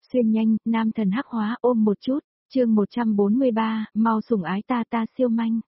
Xuyên nhanh, nam thần hắc hóa ôm một chút, chương 143, mau sủng ái ta ta siêu manh.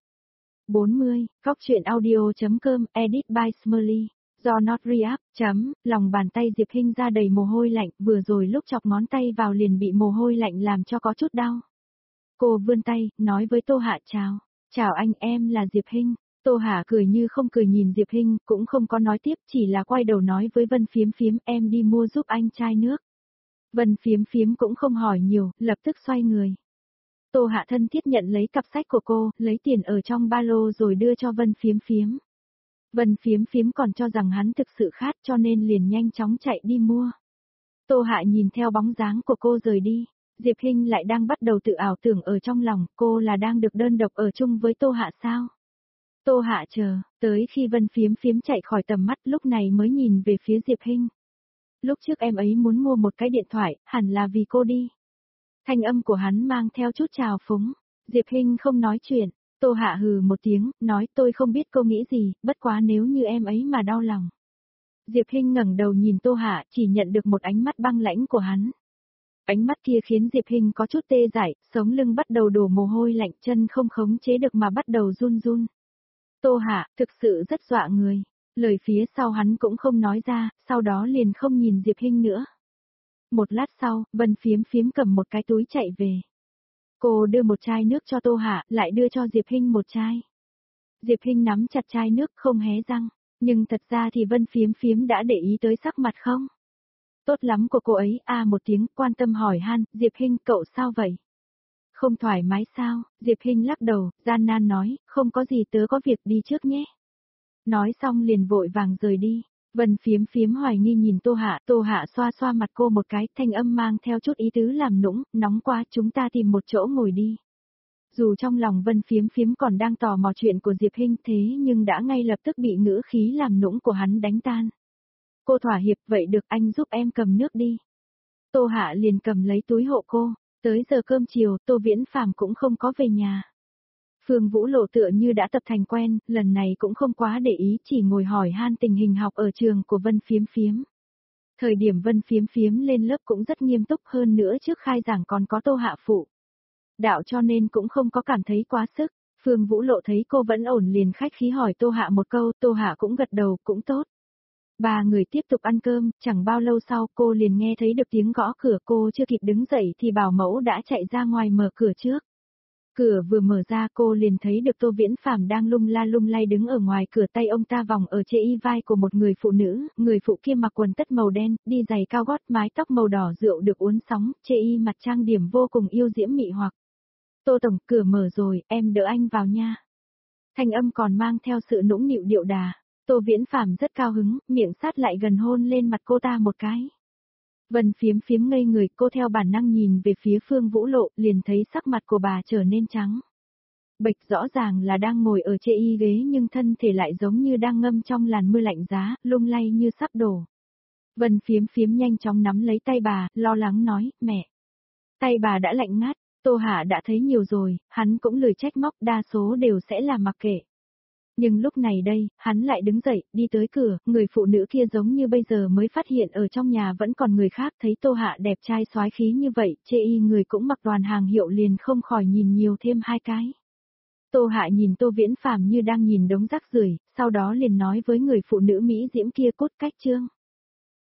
40, góc truyện audio.com, edit by Smiley. Do not react, lòng bàn tay Diệp Hinh ra đầy mồ hôi lạnh, vừa rồi lúc chọc ngón tay vào liền bị mồ hôi lạnh làm cho có chút đau. Cô vươn tay, nói với Tô Hạ chào. Chào anh, em là Diệp Hinh. Tô Hạ cười như không cười nhìn Diệp Hinh, cũng không có nói tiếp, chỉ là quay đầu nói với Vân Phiếm Phiếm, em đi mua giúp anh chai nước. Vân Phiếm Phiếm cũng không hỏi nhiều, lập tức xoay người. Tô Hạ thân thiết nhận lấy cặp sách của cô, lấy tiền ở trong ba lô rồi đưa cho Vân Phiếm Phiếm. Vân Phiếm Phiếm còn cho rằng hắn thực sự khát cho nên liền nhanh chóng chạy đi mua. Tô Hạ nhìn theo bóng dáng của cô rời đi, Diệp Hinh lại đang bắt đầu tự ảo tưởng ở trong lòng cô là đang được đơn độc ở chung với Tô Hạ sao. Tô Hạ chờ, tới khi Vân Phiếm Phiếm chạy khỏi tầm mắt lúc này mới nhìn về phía Diệp Hinh. Lúc trước em ấy muốn mua một cái điện thoại, hẳn là vì cô đi. Thanh âm của hắn mang theo chút trào phúng. Diệp Hinh không nói chuyện, Tô Hạ hừ một tiếng, nói tôi không biết cô nghĩ gì, bất quá nếu như em ấy mà đau lòng. Diệp Hinh ngẩng đầu nhìn Tô Hạ, chỉ nhận được một ánh mắt băng lãnh của hắn. Ánh mắt kia khiến Diệp Hinh có chút tê dại, sống lưng bắt đầu đổ mồ hôi lạnh, chân không khống chế được mà bắt đầu run run. Tô Hạ, thực sự rất dọa người. Lời phía sau hắn cũng không nói ra, sau đó liền không nhìn Diệp Hinh nữa. Một lát sau, Vân Phiếm Phiếm cầm một cái túi chạy về. Cô đưa một chai nước cho Tô Hạ, lại đưa cho Diệp Hinh một chai. Diệp Hinh nắm chặt chai nước không hé răng, nhưng thật ra thì Vân Phiếm Phiếm đã để ý tới sắc mặt không? Tốt lắm của cô ấy, một tiếng, quan tâm hỏi han, Diệp Hinh cậu sao vậy? Không thoải mái sao? Diệp Hinh lắc đầu, gian nan nói, không có gì tớ có việc đi trước nhé. Nói xong liền vội vàng rời đi. Vân Phiếm Phiếm hoài nghi nhìn Tô Hạ xoa xoa mặt cô một cái, thanh âm mang theo chút ý tứ làm nũng, nóng quá chúng ta tìm một chỗ ngồi đi. Dù trong lòng Vân Phiếm Phiếm còn đang tò mò chuyện của Diệp Hinh thế nhưng đã ngay lập tức bị ngữ khí làm nũng của hắn đánh tan. Cô thỏa hiệp, vậy được anh giúp em cầm nước đi. Tô Hạ liền cầm lấy túi hộ cô, tới giờ cơm chiều Tô Viễn Phàm cũng không có về nhà. Phương Vũ Lộ tựa như đã tập thành quen, lần này cũng không quá để ý chỉ ngồi hỏi han tình hình học ở trường của Vân Phiếm Phiếm. Thời điểm Vân Phiếm Phiếm lên lớp cũng rất nghiêm túc hơn nữa trước khai giảng còn có Tô Hạ phụ đạo cho nên cũng không có cảm thấy quá sức. Phương Vũ Lộ thấy cô vẫn ổn liền khách khí hỏi Tô Hạ một câu, Tô Hạ cũng gật đầu, cũng tốt. Ba người tiếp tục ăn cơm, chẳng bao lâu sau cô liền nghe thấy được tiếng gõ cửa, cô chưa kịp đứng dậy thì bảo mẫu đã chạy ra ngoài mở cửa trước. Cửa vừa mở ra cô liền thấy được Tô Viễn Phàm đang lung la lung lay đứng ở ngoài cửa, tay ông ta vòng ở trên y vai của một người phụ nữ, người phụ kia mặc quần tất màu đen, đi giày cao gót, mái tóc màu đỏ rượu được uốn sóng, trên y mặt trang điểm vô cùng yêu diễm mị hoặc. Tô tổng, cửa mở rồi, em đỡ anh vào nha. Thanh âm còn mang theo sự nũng nịu điệu đà. Tô Viễn Phàm rất cao hứng, miệng sát lại gần hôn lên mặt cô ta một cái. Vân Phiếm Phiếm ngây người, cô theo bản năng nhìn về phía Phương Vũ Lộ, liền thấy sắc mặt của bà trở nên trắng bệch, rõ ràng là đang ngồi ở trên y ghế nhưng thân thể lại giống như đang ngâm trong làn mưa lạnh giá, lung lay như sắp đổ. Vân Phiếm Phiếm nhanh chóng nắm lấy tay bà, lo lắng nói, mẹ. Tay bà đã lạnh ngắt, Tô Hạ đã thấy nhiều rồi, hắn cũng lười trách móc, đa số đều sẽ là mặc kệ. Nhưng lúc này đây, hắn lại đứng dậy, đi tới cửa, người phụ nữ kia giống như bây giờ mới phát hiện ở trong nhà vẫn còn người khác, thấy Tô Hạ đẹp trai soái khí như vậy, chê y người cũng mặc toàn hàng hiệu liền không khỏi nhìn nhiều thêm hai cái. Tô Hạ nhìn Tô Viễn Phàm như đang nhìn đống rác rưởi, sau đó liền nói với người phụ nữ Mỹ diễm kia, cốt cách chương.